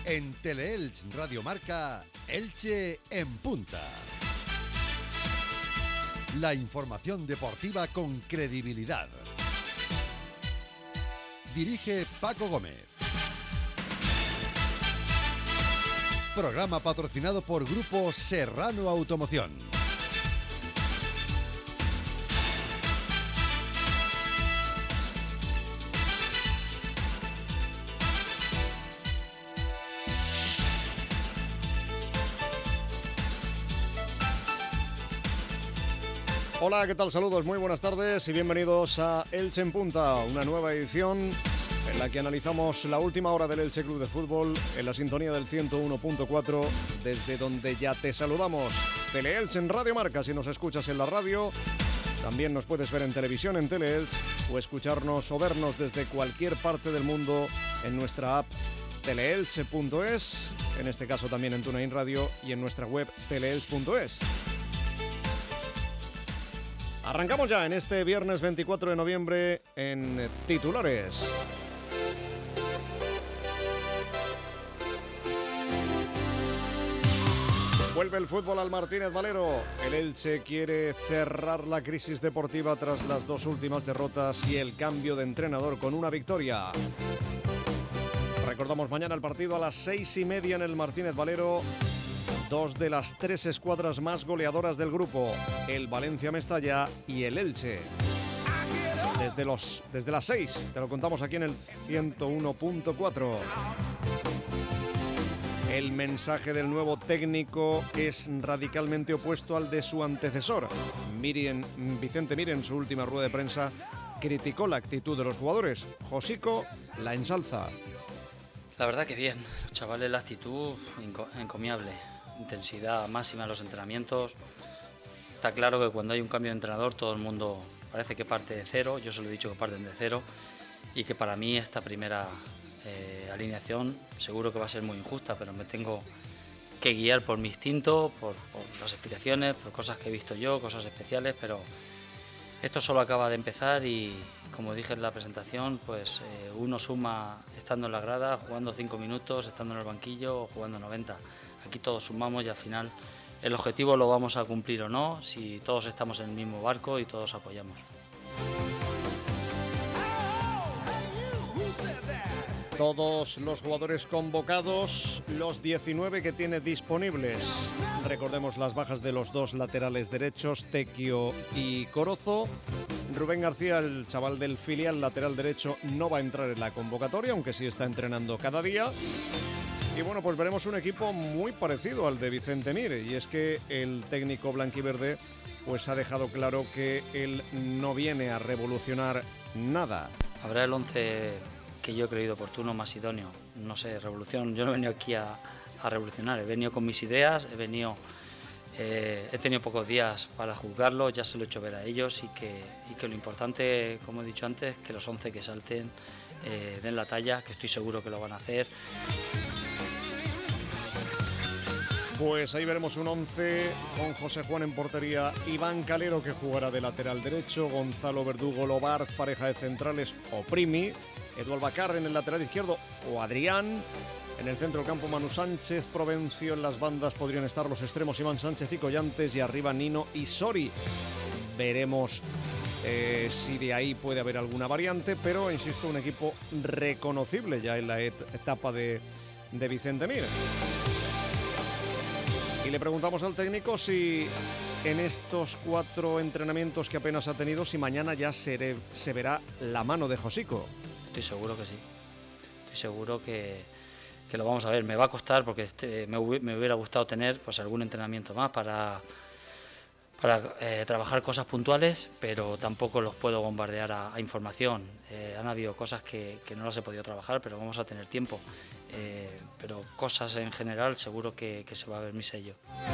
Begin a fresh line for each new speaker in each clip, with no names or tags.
En Teleelch Radio Marca, Elche en punta. La información deportiva con credibilidad. Dirige Paco Gómez. Programa patrocinado por Grupo Serrano Automoción.
Hola, ¿qué tal? Saludos, muy buenas tardes y bienvenidos a Elche en Punta, una nueva edición en la que analizamos la última hora del Elche Club de Fútbol en la sintonía del 101.4, desde donde ya te saludamos. Teleelche en Radio Marca, si nos escuchas en la radio, también nos puedes ver en televisión en Teleelche o escucharnos o vernos desde cualquier parte del mundo en nuestra app teleelche.es, en este caso también en TuneIn Radio y en nuestra web teleelche.es. Arrancamos ya en este viernes 24 de noviembre en titulares. Vuelve el fútbol al Martínez Valero. El Elche quiere cerrar la crisis deportiva tras las dos últimas derrotas y el cambio de entrenador con una victoria. Recordamos mañana el partido a las 6:30 en el Martínez Valero. Dos de las tres escuadras más goleadoras del grupo, el Valencia Mestalla y el Elche. Desde las 6, te lo contamos aquí en el 101.4. El mensaje del nuevo técnico es radicalmente opuesto al de su antecesor. Vicente Mir, en su última rueda de prensa, criticó la actitud de los jugadores. Josico la ensalza.
La verdad que bien, chavales, la actitud encomiable. Intensidad máxima en los entrenamientos. Está claro que cuando hay un cambio de entrenador todo el mundo parece que parte de cero. Yo se lo he dicho que parten de cero y que para mí esta primera alineación seguro que va a ser muy injusta, pero me tengo que guiar por mi instinto, por las explicaciones, por cosas que he visto yo, cosas especiales, pero esto solo acaba de empezar y, como dije en la presentación, pues uno suma estando en la grada, jugando 5 minutos, estando en el banquillo o jugando 90. Aquí todos sumamos y al final el objetivo lo vamos a cumplir o no si todos estamos en el mismo barco y todos apoyamos.
Todos los jugadores convocados, los 19 que tiene disponibles. Recordemos las bajas de los dos laterales derechos, Tequio y Corozo. Rubén García, el chaval del filial lateral derecho, no va a entrar en la convocatoria, aunque sí está entrenando cada día. Y bueno, pues veremos un equipo muy parecido al de Vicente Mir, y es que el técnico blanquiverde pues ha dejado claro que él no viene a revolucionar nada.
Habrá el 11 que yo he creído oportuno, más idóneo. No sé, revolución, yo no he venido aquí a revolucionar, he venido con mis ideas, he tenido pocos días para juzgarlo, ya se lo he hecho ver a ellos y que lo importante, como he dicho antes, que los 11 que salten den la talla, que estoy seguro que lo van a hacer.
Pues ahí veremos un 11 con José Juan en portería, Iván Calero, que jugará de lateral derecho, Gonzalo Verdugo Lobart, pareja de centrales, o Primi, Eduardo Bacar en el lateral izquierdo o Adrián. En el centro del campo Manu Sánchez, Provencio. En las bandas podrían estar los extremos Iván Sánchez y Collantes, y arriba Nino y Sori. Veremos si de ahí puede haber alguna variante, pero insisto, un equipo reconocible ya en la etapa de Vicente Mir. Y le preguntamos al técnico si en estos 4 entrenamientos que apenas ha tenido, si mañana ya se verá la mano de Josico.
Estoy seguro que sí. Estoy seguro que lo vamos a ver. Me va a costar porque me hubiera gustado tener pues algún entrenamiento más para trabajar cosas puntuales, pero tampoco los puedo bombardear a información. Han habido cosas que no las he podido trabajar, pero vamos a tener tiempo. Pero cosas en general seguro que se va a ver mi sello.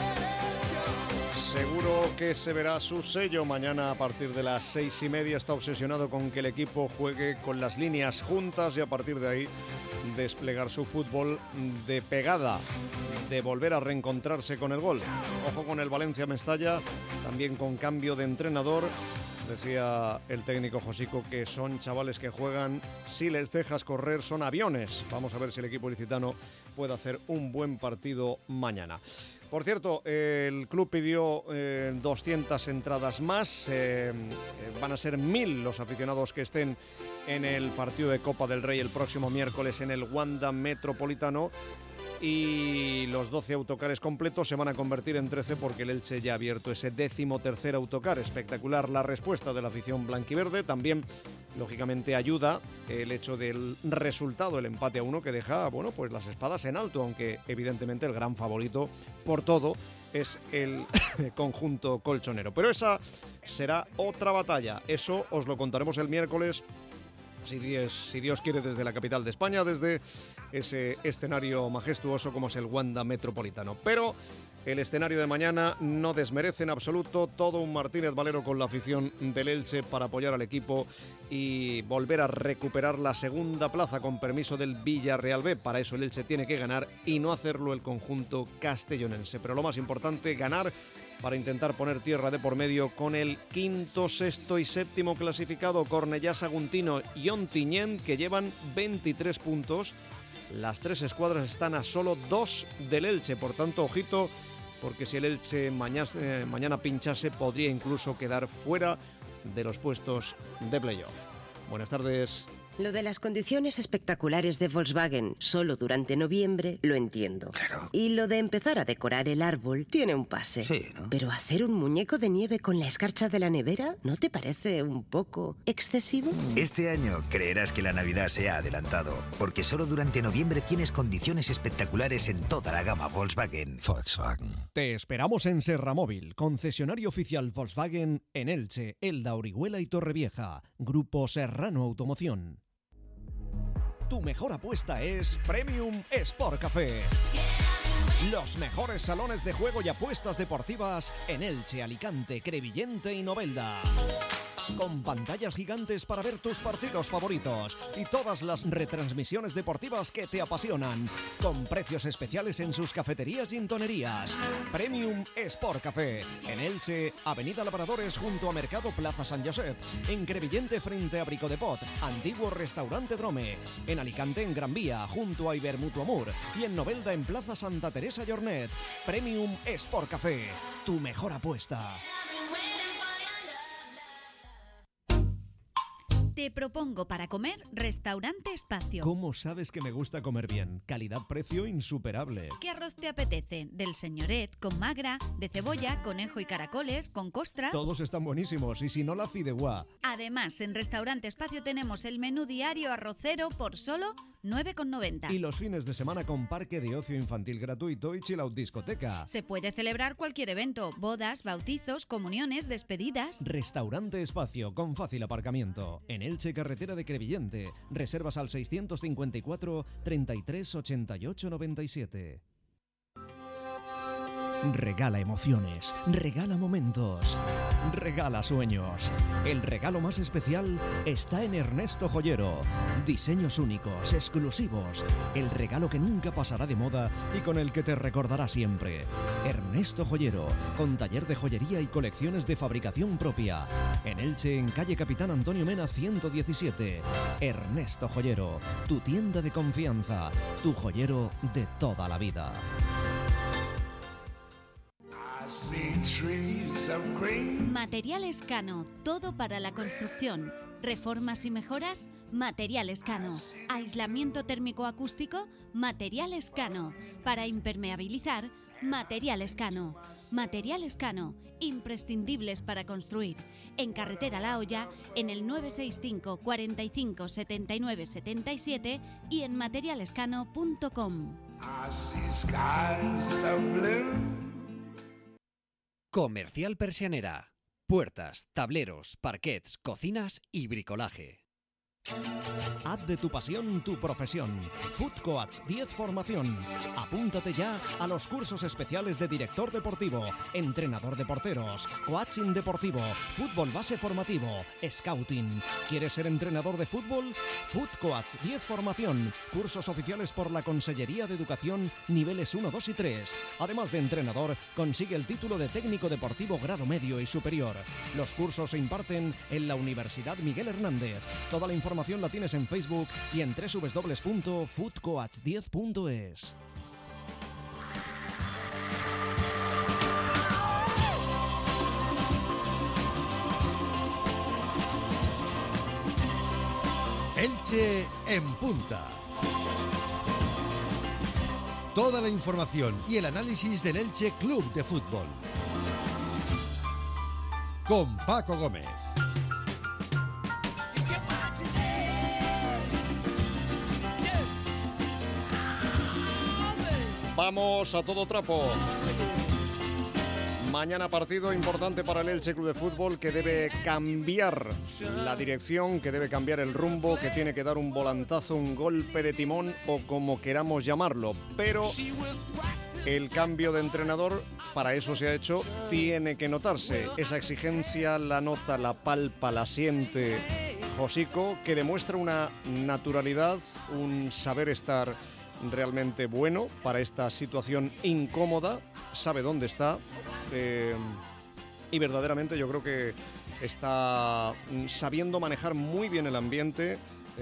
Seguro que se verá su sello mañana a partir de las 6:30. Está obsesionado con que el equipo juegue con las líneas juntas y a partir de ahí desplegar su fútbol de pegada, de volver a reencontrarse con el gol. Ojo con el Valencia Mestalla, también con cambio de entrenador, Decía el técnico Josico que son chavales que juegan, si les dejas correr, son aviones. Vamos a ver si el equipo ilicitano puede hacer un buen partido mañana. Por cierto, el club pidió 200 entradas más. Van a ser 1000 los aficionados que estén en el partido de Copa del Rey el próximo miércoles en el Wanda Metropolitano. Y los 12 autocares completos se van a convertir en 13 porque el Elche ya ha abierto ese 13º autocar. Espectacular la respuesta de la afición blanquiverde. También, lógicamente, ayuda el hecho del resultado, el empate a 1, que deja, bueno, pues las espadas en alto, aunque evidentemente el gran favorito por todo es el conjunto colchonero. Pero esa será otra batalla. Eso os lo contaremos el miércoles, si Dios quiere, desde la capital de España, desde ese escenario majestuoso como es el Wanda Metropolitano. Pero el escenario de mañana no desmerece en absoluto. Todo un Martínez Valero con la afición del Elche para apoyar al equipo y volver a recuperar la segunda plaza con permiso del Villarreal B. Para eso el Elche tiene que ganar y no hacerlo el conjunto castellonense. Pero lo más importante, ganar para intentar poner tierra de por medio con el quinto, sexto y séptimo clasificado, Cornellá, Saguntino y Ontinyent, que llevan 23 puntos. Las tres escuadras están a solo 2 del Elche, por tanto, ojito, porque si el Elche mañana pinchase, podría incluso quedar fuera de los puestos de playoff. Buenas tardes.
Lo de las condiciones espectaculares de Volkswagen solo durante noviembre lo entiendo.
Claro.
Y lo de empezar a decorar el árbol tiene un pase.
Sí, ¿no?
Pero hacer un muñeco de nieve con la escarcha de la nevera, ¿no te parece un poco excesivo?
Este año creerás que la Navidad se ha adelantado, porque solo durante noviembre tienes condiciones espectaculares en toda la gama Volkswagen. Volkswagen.
Te esperamos en Serra Móvil, concesionario oficial Volkswagen en Elche, Elda, Orihuela y Torrevieja. Grupo Serrano Automoción. Tu mejor apuesta es Premium Sport Café. Los mejores salones de juego y apuestas deportivas en Elche, Alicante, Crevillente y Novelda. Con pantallas gigantes para ver tus partidos favoritos y todas las retransmisiones deportivas que te apasionan. Con precios especiales en sus cafeterías y tonerías. Premium Sport Café. En Elche, Avenida Labradores junto a Mercado Plaza San Josep. En Crevillente frente a Brico de Pot. Antiguo Restaurante Drome. En Alicante, en Gran Vía, junto a Ibermutuo Amur. Y en Novelda, en Plaza Santa Teresa Llornet. Premium Sport Café. Tu mejor apuesta.
Te propongo para comer Restaurante Espacio.
¿Cómo sabes que me gusta comer bien? Calidad-precio insuperable.
¿Qué arroz te apetece? Del señoret, con magra, de cebolla, conejo y caracoles, con costra.
Todos están buenísimos y si no la fideuá.
Además, en Restaurante Espacio tenemos el menú diario arrocero por solo 9,90.
Y los fines de semana con parque de ocio infantil gratuito y chill out discoteca.
Se puede celebrar cualquier evento, bodas, bautizos, comuniones, despedidas.
Restaurante Espacio con fácil aparcamiento. En Elche, carretera de Crevillente. Reservas al 654 33 88 97. Regala emociones, regala momentos, regala sueños. El regalo más especial está en Ernesto Joyero. Diseños únicos, exclusivos. El regalo que nunca pasará de moda y con el que te recordará siempre. Ernesto Joyero, con taller de joyería y colecciones de fabricación propia. En Elche, en calle Capitán Antonio Mena 117. Ernesto Joyero, tu tienda de confianza, tu joyero de toda la vida.
Materiales Cano, todo para la construcción. Reformas y mejoras, Materiales Cano. Aislamiento térmico acústico, Materiales Cano. Para impermeabilizar, Materiales Cano. Materiales Cano, imprescindibles para construir. En Carretera La Hoya, en el 965 45 79 77 y en materialescano.com.
Comercial Persianera. Puertas, tableros, parquets, cocinas y bricolaje.
Haz de tu pasión tu profesión. Food Coach 10 Formación. Apúntate ya a los cursos especiales de director deportivo, entrenador de porteros, coaching deportivo, fútbol base formativo, scouting. ¿Quieres ser entrenador de fútbol? Food Coach 10 Formación. Cursos oficiales por la Consellería de Educación, niveles 1, 2 y 3. Además de entrenador, consigue el título de técnico deportivo grado medio y superior. Los cursos se imparten en la Universidad Miguel Hernández. Toda la información la tienes en Facebook y en www.foodcoach10.es.
Elche en punta. Toda la información y el análisis del Elche Club de Fútbol. Con Paco Gómez.
Vamos a todo trapo. Mañana partido importante para el Elche Club de Fútbol, que debe cambiar la dirección, que debe cambiar el rumbo, que tiene que dar un volantazo, un golpe de timón o como queramos llamarlo. Pero el cambio de entrenador, para eso se ha hecho, tiene que notarse. Esa exigencia la nota, la palpa, la siente Josico, que demuestra una naturalidad, un saber estar realmente bueno para esta situación incómoda, sabe dónde está y verdaderamente yo creo que está sabiendo manejar muy bien el ambiente,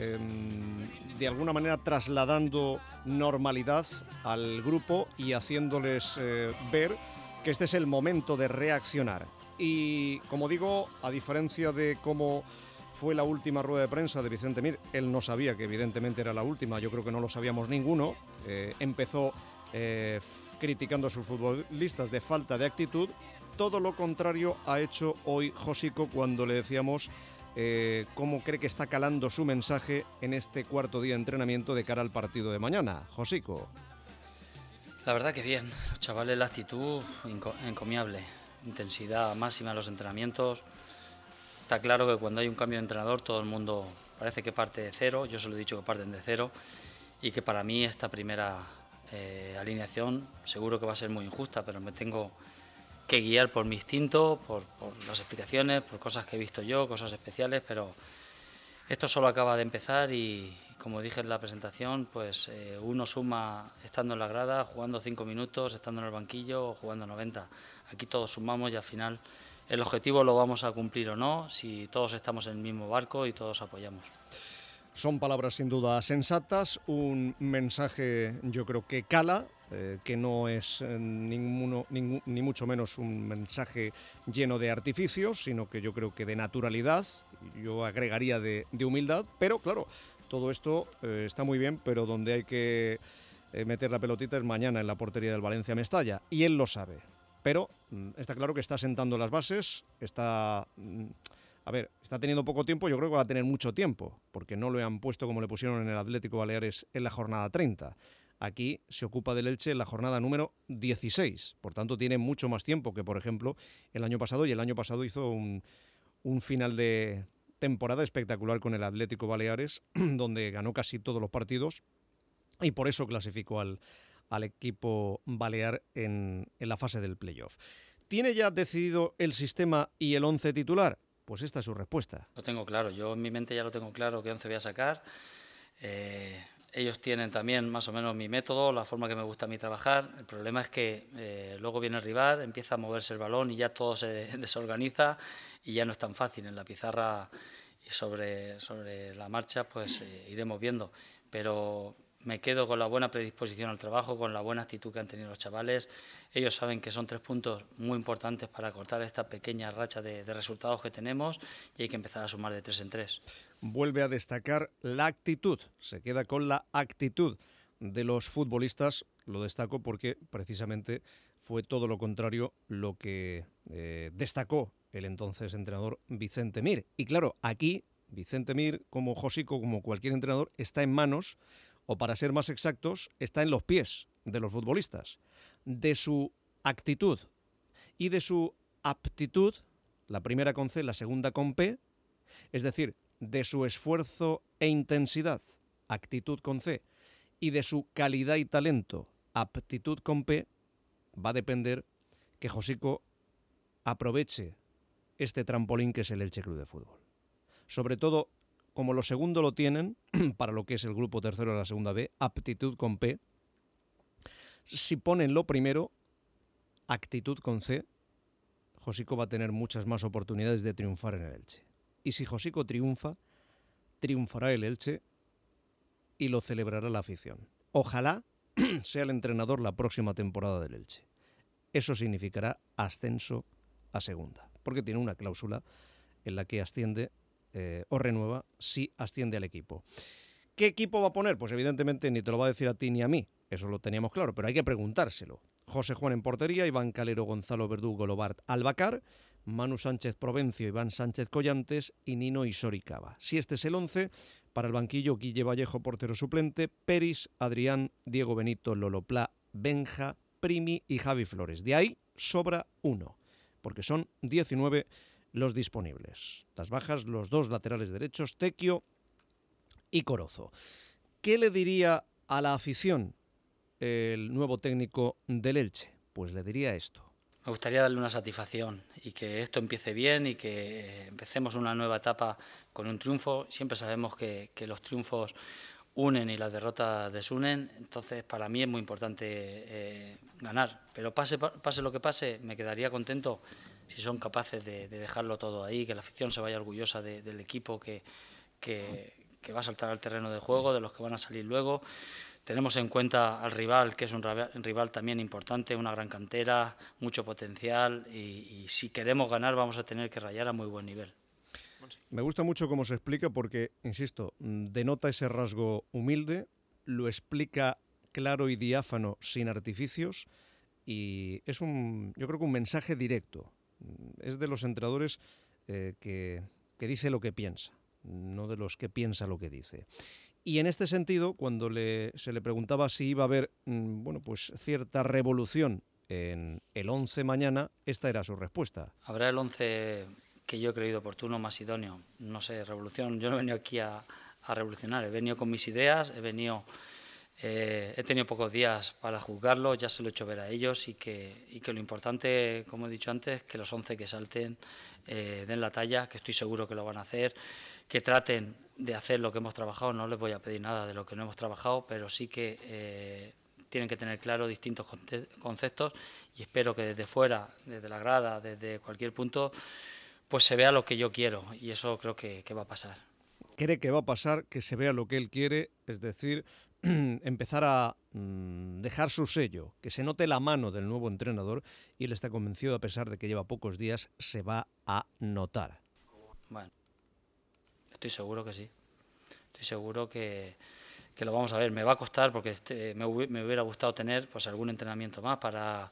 de alguna manera trasladando normalidad al grupo y haciéndoles ver que este es el momento de reaccionar. Y como digo, a diferencia de cómo fue la última rueda de prensa de Vicente Mir, él no sabía que evidentemente era la última, yo creo que no lo sabíamos ninguno, empezó criticando a sus futbolistas de falta de actitud. Todo lo contrario ha hecho hoy Josico cuando le decíamos cómo cree que está calando su mensaje en este cuarto día de entrenamiento de cara al partido de mañana. Josico.
La verdad que bien, chavales, la actitud encomiable, intensidad máxima en los entrenamientos. Está claro que cuando hay un cambio de entrenador todo el mundo parece que parte de cero, yo se lo he dicho que parten de cero y que para mí esta primera alineación seguro que va a ser muy injusta, pero me tengo que guiar por mi instinto, por las explicaciones, por cosas que he visto yo, cosas especiales, pero esto solo acaba de empezar y como dije en la presentación, pues uno suma estando en la grada, jugando 5 minutos, estando en el banquillo o jugando 90. Aquí todos sumamos y al final el objetivo lo vamos a cumplir o no si todos estamos en el mismo barco y todos apoyamos.
Son palabras sin duda sensatas, un mensaje yo creo que cala, que no es ni mucho menos un mensaje lleno de artificios, sino que yo creo que de naturalidad, yo agregaría de humildad, pero claro, todo esto está muy bien, pero donde hay que meter la pelotita es mañana en la portería del Valencia Mestalla, y él lo sabe. Pero está claro que está sentando las bases, está teniendo poco tiempo, yo creo que va a tener mucho tiempo, porque no lo han puesto como le pusieron en el Atlético Baleares en la jornada 30. Aquí se ocupa del Elche en la jornada número 16, por tanto tiene mucho más tiempo que, por ejemplo, el año pasado, y el año pasado hizo un final de temporada espectacular con el Atlético Baleares, donde ganó casi todos los partidos, y por eso clasificó al equipo balear en la fase del playoff. ¿Tiene ya decidido el sistema y el 11 titular? Pues esta es su respuesta.
Lo tengo claro, yo en mi mente ya lo tengo claro qué 11 voy a sacar. Ellos tienen también más o menos mi método, la forma que me gusta a mí trabajar. El problema es que luego viene el rival, empieza a moverse el balón y ya todo se desorganiza y ya no es tan fácil. En la pizarra y sobre la marcha pues iremos viendo, pero me quedo con la buena predisposición al trabajo, con la buena actitud que han tenido los chavales. Ellos saben que son 3 puntos muy importantes para cortar esta pequeña racha de resultados que tenemos y hay que empezar a sumar de 3 en 3.
Vuelve a destacar la actitud, se queda con la actitud de los futbolistas. Lo destaco porque precisamente fue todo lo contrario lo que destacó el entonces entrenador Vicente Mir. Y claro, aquí Vicente Mir, como Josico, como cualquier entrenador, está en manos, o para ser más exactos, está en los pies de los futbolistas, de su actitud y de su aptitud, la primera con C, la segunda con P, es decir, de su esfuerzo e intensidad, actitud con C, y de su calidad y talento, aptitud con P, va a depender que Josico aproveche este trampolín que es el Elche Club de Fútbol. Sobre todo, como lo segundo lo tienen, para lo que es el grupo tercero de la segunda B, aptitud con P, si ponen lo primero, actitud con C, Josico va a tener muchas más oportunidades de triunfar en el Elche. Y si Josico triunfa, triunfará el Elche y lo celebrará la afición. Ojalá sea el entrenador la próxima temporada del Elche. Eso significará ascenso a segunda, porque tiene una cláusula en la que asciende o renueva si asciende al equipo. ¿Qué equipo va a poner? Pues evidentemente ni te lo va a decir a ti ni a mí, eso lo teníamos claro, pero hay que preguntárselo. José Juan en portería, Iván Calero, Gonzalo Verdugo, Lobart, Albacar, Manu Sánchez Provencio, Iván Sánchez Collantes y Nino Isori Cava. Si este es el 11, para el banquillo Guille Vallejo, portero suplente, Peris, Adrián, Diego Benito, Lolo Pla, Benja, Primi y Javi Flores. De ahí sobra uno, porque son 19 los disponibles. Las bajas, los dos laterales derechos, Tequio y Corozo. ¿Qué le diría a la afición el nuevo técnico del Elche? Pues le diría esto.
Me gustaría darle una satisfacción y que esto empiece bien y que empecemos una nueva etapa con un triunfo. Siempre sabemos que los triunfos unen y las derrotas desunen, entonces para mí es muy importante ganar. Pero pase lo que pase, me quedaría contento si son capaces de dejarlo todo ahí, que la afición se vaya orgullosa del equipo que va a saltar al terreno de juego, de los que van a salir luego. Tenemos en cuenta al rival, que es un rival también importante, una gran cantera, mucho potencial y si queremos ganar vamos a tener que rayar a muy buen nivel.
Me gusta mucho cómo se explica porque, insisto, denota ese rasgo humilde, lo explica claro y diáfano, sin artificios, y es yo creo que un mensaje directo. Es de los entrenadores que dice lo que piensa, no de los que piensa lo que dice. Y en este sentido, cuando se le preguntaba si iba a haber pues cierta revolución en el 11 mañana, esta era su respuesta.
Habrá el 11 que yo he creído oportuno, más idóneo. No sé, revolución. Yo no he venido aquí a revolucionar, he venido con mis ideas, he tenido pocos días para juzgarlo, ya se lo he hecho ver a ellos y que lo importante, como he dicho antes, que los 11 que salten den la talla, que estoy seguro que lo van a hacer, que traten de hacer lo que hemos trabajado. No les voy a pedir nada de lo que no hemos trabajado, pero sí que tienen que tener claro distintos conceptos y espero que desde fuera, desde la grada, desde cualquier punto, pues se vea lo que yo quiero y eso creo que va a pasar.
Cree que va a pasar, que se vea lo que él quiere, es decir, empezar a dejar su sello, que se note la mano del nuevo entrenador y él está convencido, a pesar de que lleva pocos días, se va a notar.
Bueno, estoy seguro que sí. Estoy seguro que lo vamos a ver. Me va a costar porque me hubiera gustado tener pues algún entrenamiento más para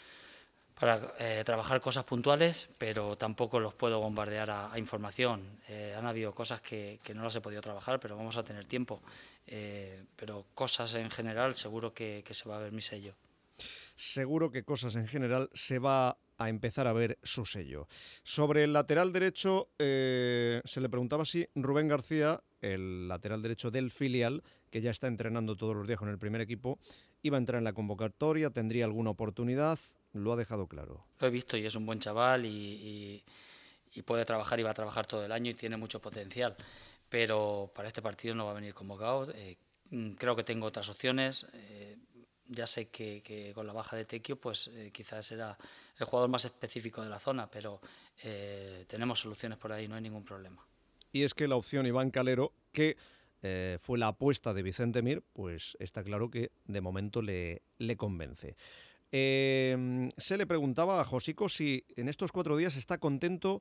trabajar cosas puntuales, pero tampoco los puedo bombardear a información. Han habido cosas que no las he podido trabajar, pero vamos a tener tiempo. Pero cosas en general seguro que se va a ver mi sello.
Seguro que cosas en general se va a empezar a ver su sello. Sobre el lateral derecho, se le preguntaba si Rubén García, el lateral derecho del filial, que ya está entrenando todos los días con el primer equipo, iba a entrar en la convocatoria, tendría alguna oportunidad, lo ha dejado claro.
Lo he visto y es un buen chaval y puede trabajar y va a trabajar todo el año y tiene mucho potencial, pero para este partido no va a venir convocado. Creo que tengo otras opciones. Ya sé que con la baja de Tequio pues quizás era el jugador más específico de la zona, pero tenemos soluciones por ahí, no hay ningún problema.
Y es que la opción Iván Calero, que fue la apuesta de Vicente Mir, pues está claro que de momento le convence. Se le preguntaba a Josico si en estos 4 días está contento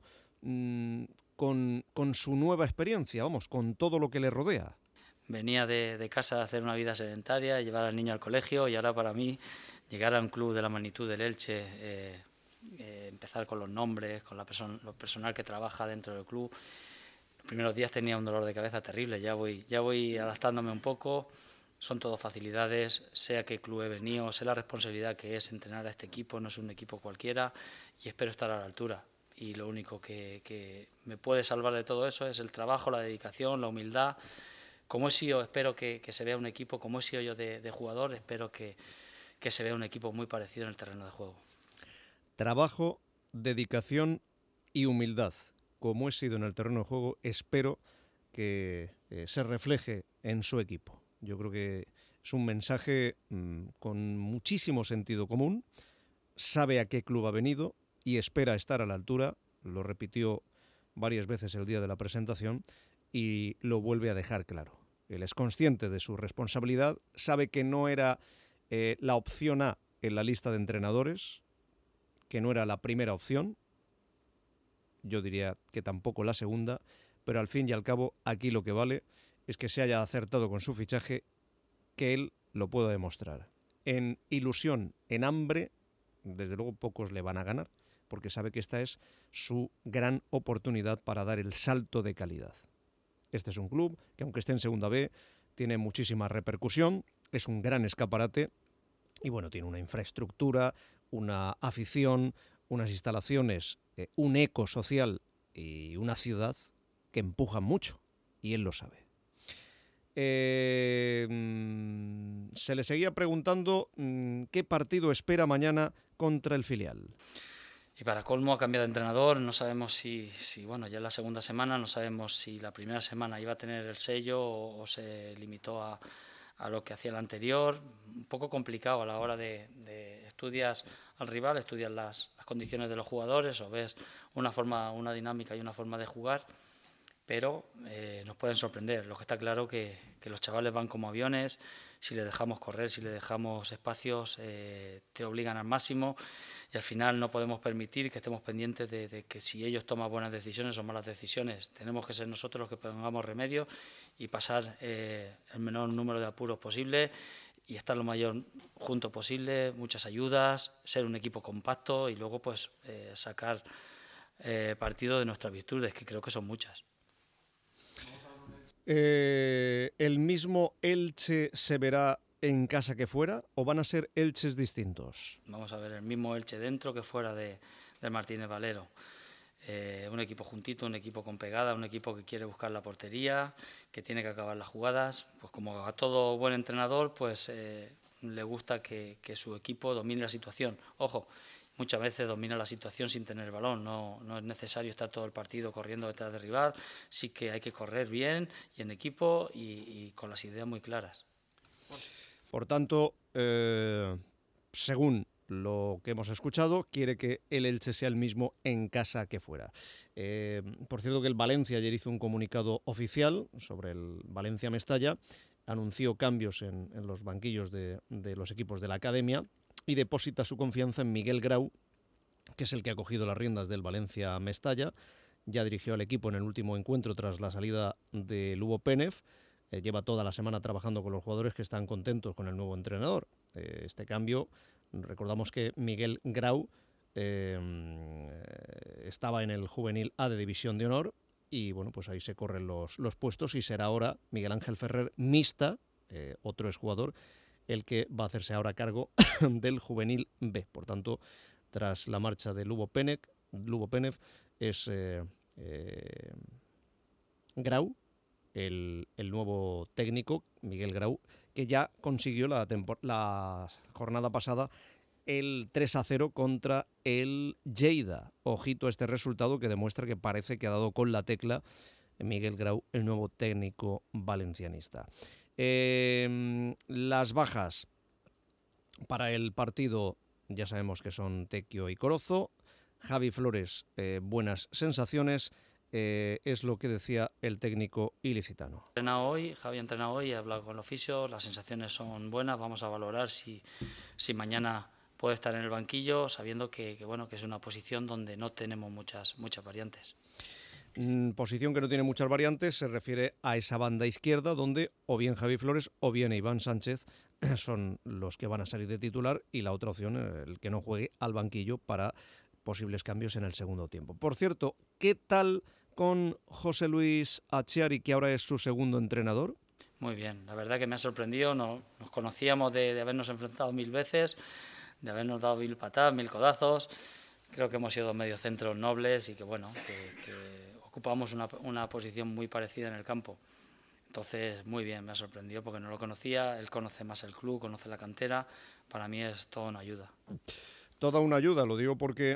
con su nueva experiencia, vamos, con todo lo que le rodea.
Venía de casa de hacer una vida sedentaria, llevar al niño al colegio y ahora para mí llegar a un club de la magnitud del Elche, empezar con los nombres, con lo personal que trabaja dentro del club. Los primeros días tenía un dolor de cabeza terrible, ya voy adaptándome un poco, son todo facilidades, sé a qué club he venido, sé la responsabilidad que es entrenar a este equipo, no es un equipo cualquiera y espero estar a la altura. y lo único que me puede salvar de todo eso es el trabajo, la dedicación, la humildad. Como he sido, espero que se vea un equipo, como he sido yo de jugador, espero que se vea un equipo muy parecido en el terreno de juego.
Trabajo, dedicación y humildad. Como he sido en el terreno de juego, espero que se refleje en su equipo. Yo creo que es un mensaje con muchísimo sentido común. Sabe a qué club ha venido y espera estar a la altura. Lo repitió varias veces el día de la presentación y lo vuelve a dejar claro. Él es consciente de su responsabilidad, sabe que no era la opción A en la lista de entrenadores, que no era la primera opción, yo diría que tampoco la segunda, pero al fin y al cabo aquí lo que vale es que se haya acertado con su fichaje, que él lo pueda demostrar. En ilusión, en hambre, desde luego pocos le van a ganar, porque sabe que esta es su gran oportunidad para dar el salto de calidad. Este es un club que, aunque esté en segunda B, tiene muchísima repercusión, es un gran escaparate y bueno, tiene una infraestructura, una afición, unas instalaciones, un eco social y una ciudad que empujan mucho, y él lo sabe. Se le seguía preguntando qué partido espera mañana contra el filial.
Y para colmo ha cambiado de entrenador, no sabemos si bueno, ya es la segunda semana, no sabemos si la primera semana iba a tener el sello o se limitó a lo que hacía el anterior. Un poco complicado a la hora de estudias al rival, estudias las condiciones de los jugadores o ves una dinámica y una forma de jugar, pero nos pueden sorprender. Lo que está claro que los chavales van como aviones, si les dejamos correr, si les dejamos espacios, te obligan al máximo y al final no podemos permitir que estemos pendientes de que si ellos toman buenas decisiones o malas decisiones. Tenemos que ser nosotros los que pongamos remedio y pasar el menor número de apuros posible y estar lo mayor junto posible, muchas ayudas, ser un equipo compacto y luego pues sacar partido de nuestras virtudes, que creo que son muchas.
¿El mismo Elche se verá en casa que fuera o van a ser Elches distintos?
Vamos a ver el mismo Elche dentro que fuera del Martínez Valero. Un equipo juntito, un equipo con pegada, un equipo que quiere buscar la portería, que tiene que acabar las jugadas. Pues como a todo buen entrenador, pues le gusta que su equipo domine la situación. Ojo, muchas veces domina la situación sin tener el balón, no es necesario estar todo el partido corriendo detrás del rival, sí que hay que correr bien y en equipo y con las ideas muy claras.
Por tanto, según lo que hemos escuchado, quiere que el Elche sea el mismo en casa que fuera. Por cierto que el Valencia ayer hizo un comunicado oficial sobre el Valencia-Mestalla, anunció cambios en los banquillos de los equipos de la academia y deposita su confianza en Miguel Grau, que es el que ha cogido las riendas del Valencia-Mestalla. Ya dirigió al equipo en el último encuentro tras la salida de Lubo Pénez. Lleva toda la semana trabajando con los jugadores que están contentos con el nuevo entrenador. Este cambio, recordamos que Miguel Grau estaba en el Juvenil A de División de Honor y bueno, pues ahí se corren los puestos y será ahora Miguel Ángel Ferrer Mista, otro exjugador, el que va a hacerse ahora cargo del Juvenil B. Por tanto, tras la marcha de Lubo Pénez es Grau, el nuevo técnico, Miguel Grau, que ya consiguió la jornada pasada el 3-0 contra el Lleida. Ojito a este resultado que demuestra que parece que ha dado con la tecla Miguel Grau, el nuevo técnico valencianista. Las bajas para el partido ya sabemos que son Tequio y Corozo. Javi Flores, buenas sensaciones, es lo que decía el técnico ilicitano.
Javi ha entrenado hoy, ha hablado con el oficio, las sensaciones son buenas, vamos a valorar si mañana puede estar en el banquillo, sabiendo que es una posición donde no tenemos muchas variantes.
Posición que no tiene muchas variantes, se refiere a esa banda izquierda donde o bien Javi Flores o bien Iván Sánchez son los que van a salir de titular y la otra opción, el que no juegue al banquillo para posibles cambios en el segundo tiempo. Por cierto, ¿qué tal con José Luis Achiari, que ahora es su segundo entrenador?
Muy bien, la verdad que me ha sorprendido, nos conocíamos de habernos enfrentado 1000 veces, de habernos dado 1000 patadas, 1000 codazos, Creo que hemos sido mediocentros nobles y que bueno, que ocupamos una posición muy parecida en el campo. Entonces, muy bien, me ha sorprendido porque no lo conocía, él conoce más el club, conoce la cantera, para mí es toda una ayuda.
Toda una ayuda, lo digo porque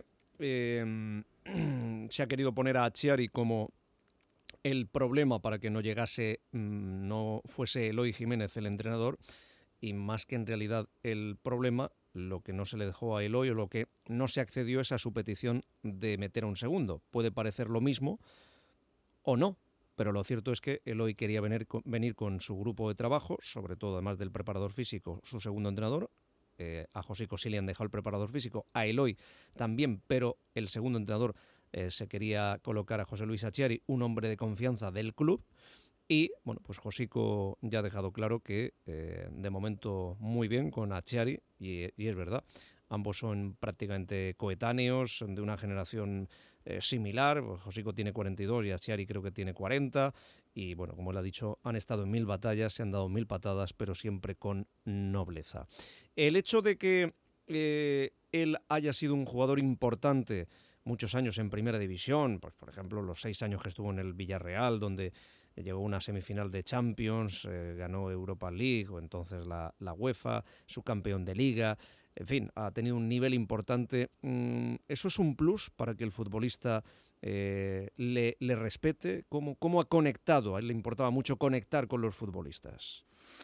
se ha querido poner a Chiari como el problema para que no llegase, no fuese Eloy Jiménez el entrenador, y más que en realidad el problema, lo que no se le dejó a Eloy o lo que no se accedió es a su petición de meter a un segundo. Puede parecer lo mismo o no, pero lo cierto es que Eloy quería venir con su grupo de trabajo, sobre todo además del preparador físico, su segundo entrenador. A Josico sí le han dejado el preparador físico, a Eloy también, pero el segundo entrenador se quería colocar a José Luis Achiari, un hombre de confianza del club. Y bueno, pues Josico ya ha dejado claro que de momento muy bien con Achiari, y es verdad, ambos son prácticamente coetáneos, de una generación similar. Josico tiene 42 y Achiari creo que tiene 40, y bueno, como él ha dicho, han estado en 1000 batallas, se han dado 1000 patadas, pero siempre con nobleza. El hecho de que él haya sido un jugador importante muchos años en primera división, pues por ejemplo los 6 años que estuvo en el Villarreal, donde llegó a una semifinal de Champions, ganó Europa League o entonces la UEFA, subcampeón de Liga, en fin, ha tenido un nivel importante. ¿Eso es un plus para que el futbolista le respete? ¿Cómo ha conectado? A él le importaba mucho conectar con los futbolistas.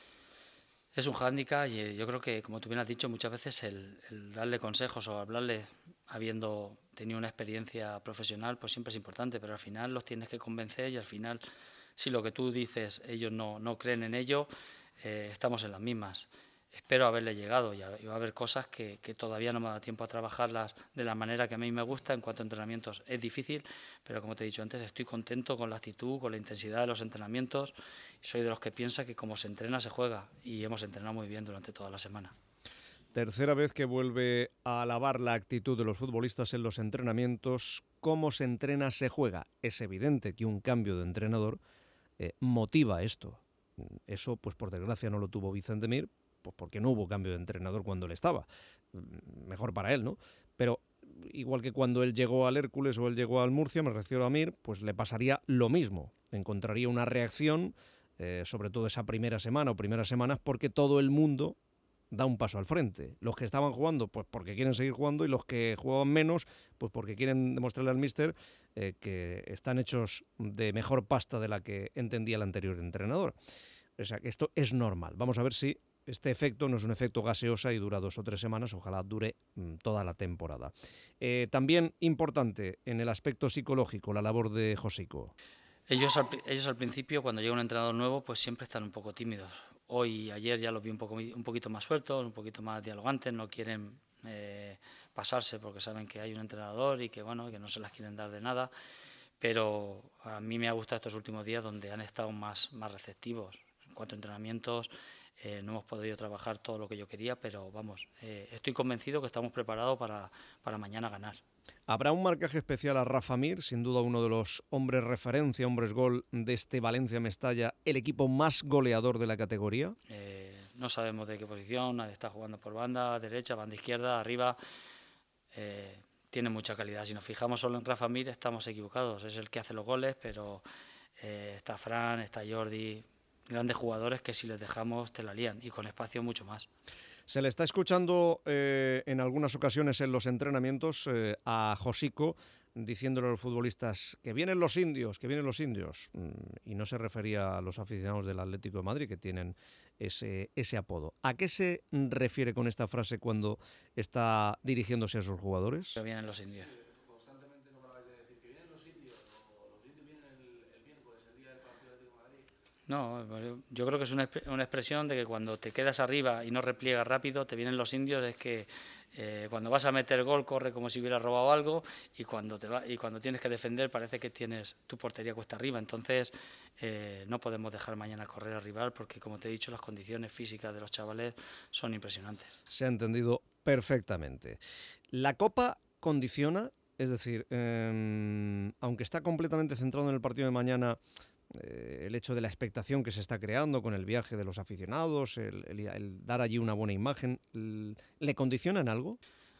Es un hándicap y yo creo que, como tú bien has dicho, muchas veces el darle consejos o hablarle habiendo tenido una experiencia profesional, pues siempre es importante, pero al final los tienes que convencer y al final, si lo que tú dices ellos no creen en ello, estamos en las mismas. Espero haberle llegado y va a haber cosas que todavía no me da tiempo a trabajarlas de la manera que a mí me gusta. En cuanto a entrenamientos es difícil, pero como te he dicho antes, estoy contento con la actitud, con la intensidad de los entrenamientos. Soy de los que piensa que como se entrena se juega y hemos entrenado muy bien durante toda la semana.
Tercera vez que vuelve a alabar la actitud de los futbolistas en los entrenamientos. ¿Cómo se entrena, se juega? Es evidente que un cambio de entrenador motiva esto. Eso, pues por desgracia, no lo tuvo Vicente Mir, pues porque no hubo cambio de entrenador cuando él estaba. Mejor para él, ¿no? Pero igual que cuando él llegó al Hércules o él llegó al Murcia, me refiero a Mir, pues le pasaría lo mismo. Encontraría una reacción, sobre todo esa primera semana o primeras semanas, porque todo el mundo da un paso al frente. Los que estaban jugando, pues porque quieren seguir jugando, y los que jugaban menos, pues porque quieren demostrarle al míster que están hechos de mejor pasta de la que entendía el anterior entrenador. O sea, que esto es normal. Vamos a ver si este efecto no es un efecto gaseosa y dura 2 o 3 semanas, ojalá dure toda la temporada. También importante en el aspecto psicológico, la labor de Josico.
Ellos al principio, cuando llega un entrenador nuevo, pues siempre están un poco tímidos. Hoy y ayer ya los vi un poquito más sueltos, un poquito más dialogantes, no quieren pasarse porque saben que hay un entrenador y que bueno, que no se las quieren dar de nada. Pero a mí me ha gustado estos últimos días donde han estado más receptivos. En cuanto a entrenamientos, no hemos podido trabajar todo lo que yo quería, pero vamos, estoy convencido que estamos preparados para mañana ganar.
Habrá un marcaje especial a Rafa Mir, sin duda uno de los hombres referencia, hombres gol de este Valencia-Mestalla, el equipo más goleador de la categoría.
No sabemos de qué posición, está jugando por banda derecha, banda izquierda, arriba. Tiene mucha calidad. Si nos fijamos solo en Rafa Mir, estamos equivocados. Es el que hace los goles, pero está Fran, está Jordi, grandes jugadores que si les dejamos te la lían y con espacio mucho más.
Se le está escuchando en algunas ocasiones en los entrenamientos a Josico diciéndole a los futbolistas que vienen los indios, y no se refería a los aficionados del Atlético de Madrid que tienen ese apodo. ¿A qué se refiere con esta frase cuando está dirigiéndose a sus jugadores?
Que vienen los indios.
Constantemente no parabais de decir que vienen los indios, o los indios vienen el miércoles, el día del partido de Atlético de Madrid.
No, yo creo que es una expresión de que cuando te quedas arriba y no repliegas rápido, te vienen los indios. Es que cuando vas a meter gol corre como si hubieras robado algo, y cuando tienes que defender parece que tienes tu portería cuesta arriba. Entonces no podemos dejar mañana correr al rival porque, como te he dicho, las condiciones físicas de los chavales son impresionantes.
Se ha entendido perfectamente. La Copa condiciona, es decir, aunque está completamente centrado en el partido de mañana, el hecho de la expectación que se está creando con el viaje de los aficionados, el dar allí una buena imagen, ¿le condiciona en algo?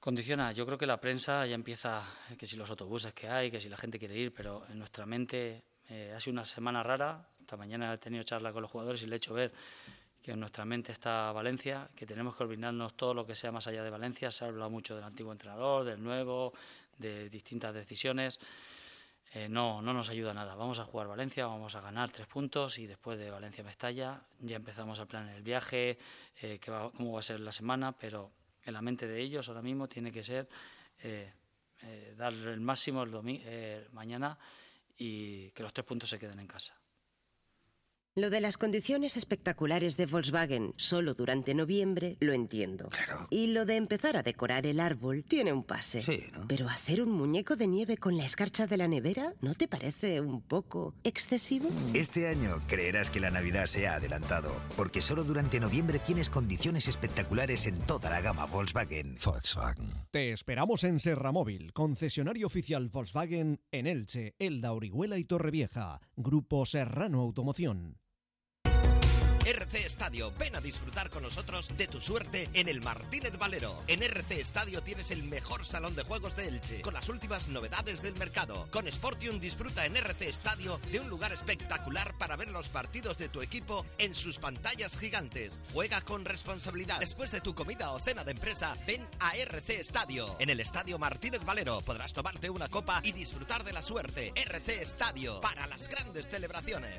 Condiciona, yo creo que la prensa ya empieza, que si los autobuses que hay, que si la gente quiere ir, pero en nuestra mente ha sido una semana rara. Esta mañana he tenido charla con los jugadores y le he hecho ver que en nuestra mente está Valencia, que tenemos que olvidarnos todo lo que sea más allá de Valencia. Se ha hablado mucho del antiguo entrenador, del nuevo, de distintas decisiones. No nos ayuda nada. Vamos a jugar Valencia, vamos a ganar 3 puntos y después de Valencia-Mestalla ya empezamos a planear el viaje, cómo va a ser la semana, pero en la mente de ellos ahora mismo tiene que ser dar el máximo mañana y que los 3 puntos se queden en casa.
Lo de las condiciones espectaculares de Volkswagen solo durante noviembre lo entiendo.
Claro.
Y lo de empezar a decorar el árbol tiene un pase.
Sí, ¿no?
Pero hacer un muñeco de nieve con la escarcha de la nevera, ¿no te parece un poco excesivo?
Este año creerás que la Navidad se ha adelantado, porque solo durante noviembre tienes condiciones espectaculares en toda la gama Volkswagen.
Te esperamos en Serramóvil, concesionario oficial Volkswagen en Elche, Elda, Orihuela y Torrevieja. Grupo Serrano Automoción.
RC Estadio, ven a disfrutar con nosotros de tu suerte en el Martínez Valero. En RC Estadio tienes el mejor salón de juegos de Elche, con las últimas novedades del mercado. Con Sportium disfruta en RC Estadio de un lugar espectacular para ver los partidos de tu equipo en sus pantallas gigantes. Juega con responsabilidad. Después de tu comida o cena de empresa, ven a RC Estadio. En el Estadio Martínez Valero podrás tomarte una copa y disfrutar de la suerte. RC Estadio, para las grandes celebraciones.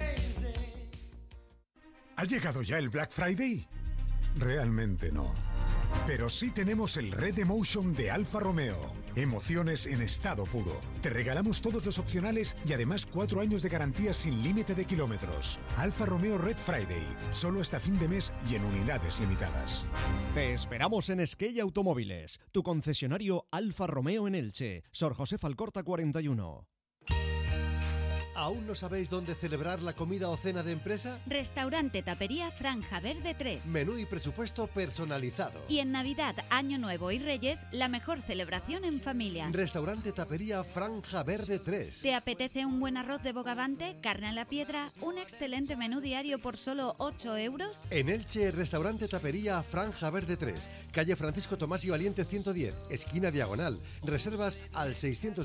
¿Ha llegado ya el Black Friday? Realmente no. Pero sí tenemos el Red Emotion de Alfa Romeo. Emociones en estado puro. Te regalamos todos los opcionales y además 4 años de garantía sin límite de kilómetros. Alfa Romeo Red Friday. Solo hasta fin de mes y en unidades limitadas.
Te esperamos en Esquella Automóviles, tu concesionario Alfa Romeo en Elche. Sor José Falcorta 41.
¿Aún no sabéis dónde celebrar la comida o cena de empresa?
Restaurante Tapería Franja Verde 3.
Menú y presupuesto personalizado.
Y en Navidad, Año Nuevo y Reyes, la mejor celebración en familia.
Restaurante Tapería Franja Verde 3.
¿Te apetece un buen arroz de bogavante, carne a la piedra, un excelente menú diario por solo 8 euros?
En Elche, Restaurante Tapería Franja Verde 3. Calle Francisco Tomás y Valiente 110, esquina diagonal. Reservas al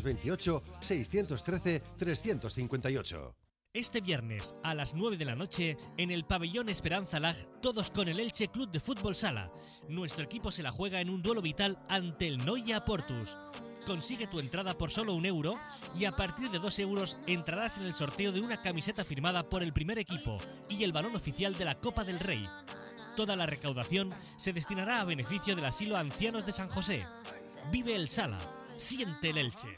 628-613-358.
Este viernes a las 9 de la noche en el pabellón Esperanza Lag, todos con el Elche Club de Fútbol Sala. Nuestro equipo se la juega en un duelo vital ante el Noia Portus. Consigue tu entrada por solo €1 y a partir de 2 euros entrarás en el sorteo de una camiseta firmada por el primer equipo y el balón oficial de la Copa del Rey. Toda la recaudación se destinará a beneficio del Asilo Ancianos de San José. Vive el Sala, siente el Elche.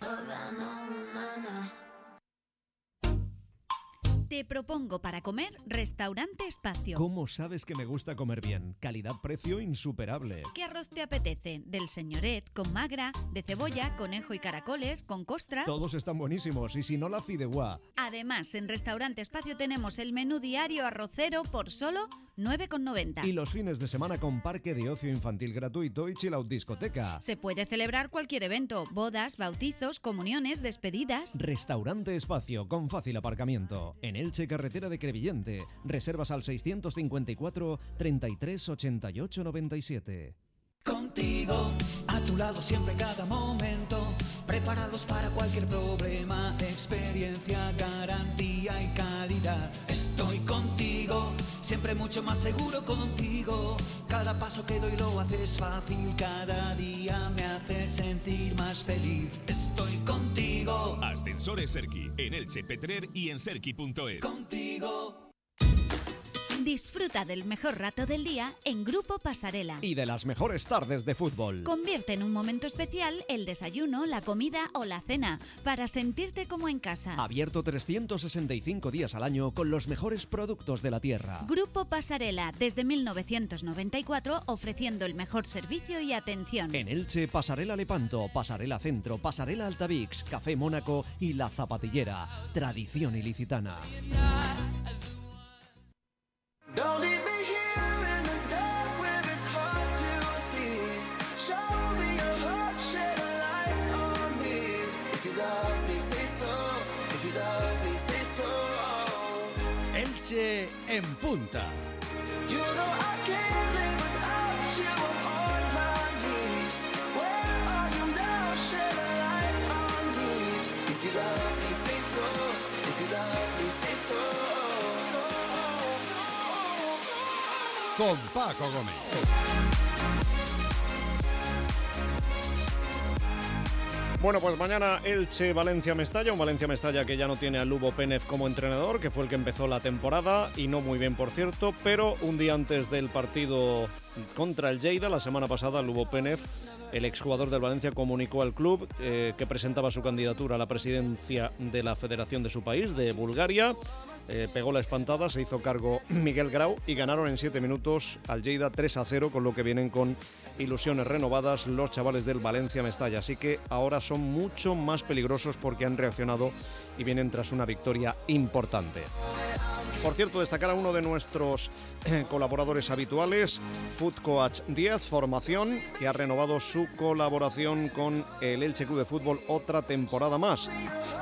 Te propongo para comer Restaurante Espacio.
¿Cómo sabes que me gusta comer bien? Calidad-precio insuperable.
¿Qué arroz te apetece? ¿Del señoret, con magra, de cebolla, conejo y caracoles, con costra?
Todos están buenísimos y si no la fideuá.
Además, en Restaurante Espacio tenemos el menú diario arrocero por solo 9,90.
Y los fines de semana con parque de ocio infantil gratuito y chill out discoteca.
Se puede celebrar cualquier evento, bodas, bautizos, comuniones, despedidas.
Restaurante Espacio con fácil aparcamiento. En Elche, carretera de Crevillente. Reservas al 654 33 88 97.
Contigo, a tu lado siempre, cada momento, preparados para cualquier problema, experiencia, garantía y calidad. Estoy contigo, siempre mucho más seguro contigo. Cada paso que doy lo haces fácil, cada día me hace sentir más feliz. Estoy contigo.
Ascensores Serki, en Elche, Petrer y en serki.es.
Contigo.
Disfruta del mejor rato del día en Grupo Pasarela.
Y de las mejores tardes de fútbol.
Convierte en un momento especial el desayuno, la comida o la cena, para sentirte como en casa.
Abierto 365 días al año con los mejores productos de la tierra.
Grupo Pasarela, desde 1994, ofreciendo el mejor servicio y atención.
En Elche, Pasarela Lepanto, Pasarela Centro, Pasarela Altavix, Café Mónaco y La Zapatillera. Tradición ilicitana.
Don't leave me here in the dark where it's hard to see. Show me your heart, shed a light on me. If you love me, say so. If you love me, say so.
Elche en punta.
You know I can't live without you. I'm on my knees. Where
con Paco Gómez.
Bueno, pues mañana Elche Valencia-Mestalla, un Valencia-Mestalla que ya no tiene a Lubo Pénez como entrenador, que fue el que empezó la temporada y no muy bien, por cierto, pero un día antes del partido contra el Lleida, la semana pasada, Lubo Pénez, el exjugador del Valencia, comunicó al club que presentaba su candidatura a la presidencia de la federación de su país, de Bulgaria. Pegó la espantada, se hizo cargo Miguel Grau y ganaron en 7 minutos al Lleida 3-0, con lo que vienen con ilusiones renovadas los chavales del Valencia-Mestalla. Así que ahora son mucho más peligrosos porque han reaccionado y vienen tras una victoria importante. Por cierto, destacar a uno de nuestros colaboradores habituales, Food Coach 10 Formación, que ha renovado su colaboración con el Elche Club de Fútbol otra temporada más.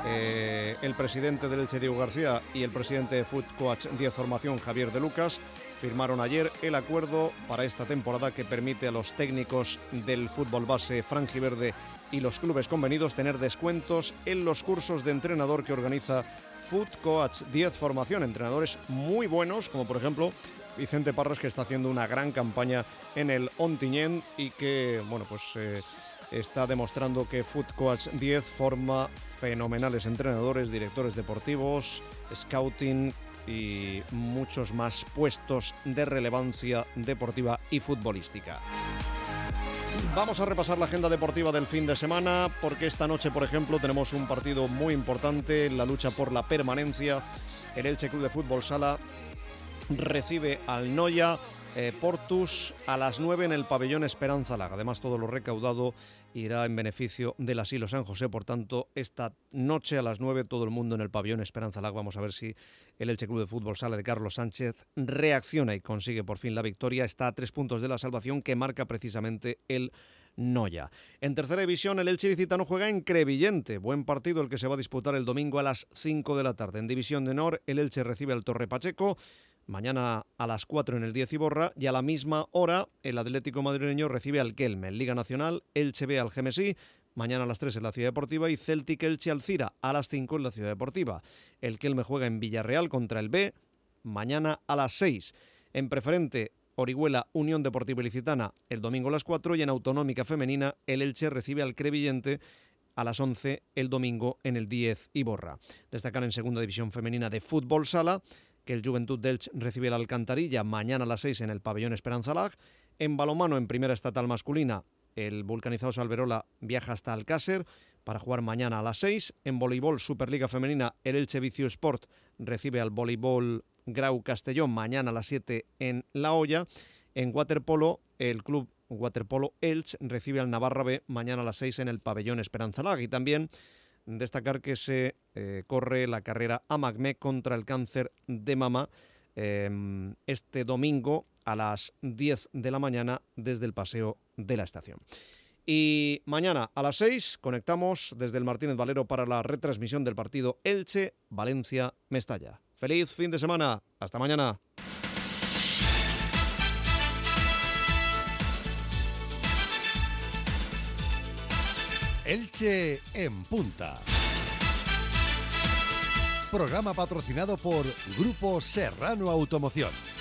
El presidente del Elche, Diego García, y el presidente de Food Coach 10 Formación, Javier de Lucas, firmaron ayer el acuerdo para esta temporada que permite a los técnicos del fútbol base franjiverde y los clubes convenidos tener descuentos en los cursos de entrenador que organiza Food Coach 10 Formación. Entrenadores muy buenos, como por ejemplo Vicente Parras, que está haciendo una gran campaña en el Ontinyent y que, bueno, pues está demostrando que Food Coach 10 forma fenomenales entrenadores, directores deportivos, scouting y muchos más puestos de relevancia deportiva y futbolística. Vamos a repasar la agenda deportiva del fin de semana, porque esta noche, por ejemplo, tenemos un partido muy importante en la lucha por la permanencia. El Elche Club de Fútbol Sala recibe al Noia Portus a las 9 en el pabellón Esperanza Lag. Además, todo lo recaudado irá en beneficio del Asilo San José. Por tanto, esta noche a las 9 todo el mundo en el pabellón Esperanza Lag. Vamos a ver si el Elche Club de Fútbol Sala de Carlos Sánchez reacciona y consigue por fin la victoria. Está a 3 puntos de la salvación que marca precisamente el Noia. En tercera división, el Elche ilicitano juega en Crevillente. Buen partido el que se va a disputar el domingo a las 5 de la tarde. En división de honor, el Elche recibe al Torre Pacheco. Mañana a las 4 en el 10 Iborra, y a la misma hora el Atlético madrileño recibe al Kelme. En Liga Nacional, Elche B al Gemesí, mañana a las 3 en la Ciudad Deportiva, y Celtic Elche Alcira a las 5 en la Ciudad Deportiva. El Kelme juega en Villarreal contra el B, mañana a las 6. En Preferente, Orihuela Unión Deportiva Ilicitana el domingo a las 4, y en Autonómica Femenina el Elche recibe al Crevillente a las 11 el domingo en el 10 Iborra. Destacar en Segunda División Femenina de Fútbol Sala que el Juventud d'Elche recibe el Alcantarilla mañana a las 6 en el pabellón Esperanza Lag. En balonmano, en Primera Estatal Masculina, el Vulcanizados Alberola viaja hasta Alcácer para jugar mañana a las 6. En voleibol Superliga Femenina, el Elche Vicio Sport recibe al Voleibol Grau Castellón mañana a las 7 en La Hoya. En waterpolo, el Club Waterpolo Elche recibe al Navarra B mañana a las 6 en el pabellón Esperanza Lag. Y también destacar que se corre la carrera AMACME contra el cáncer de mama este domingo a las 10 de la mañana desde el Paseo de la Estación. Y mañana a las 6 conectamos desde el Martínez Valero para la retransmisión del partido Elche-Valencia-Mestalla. ¡Feliz fin de semana! ¡Hasta mañana!
Elche en Punta. Programa patrocinado por Grupo Serrano Automoción.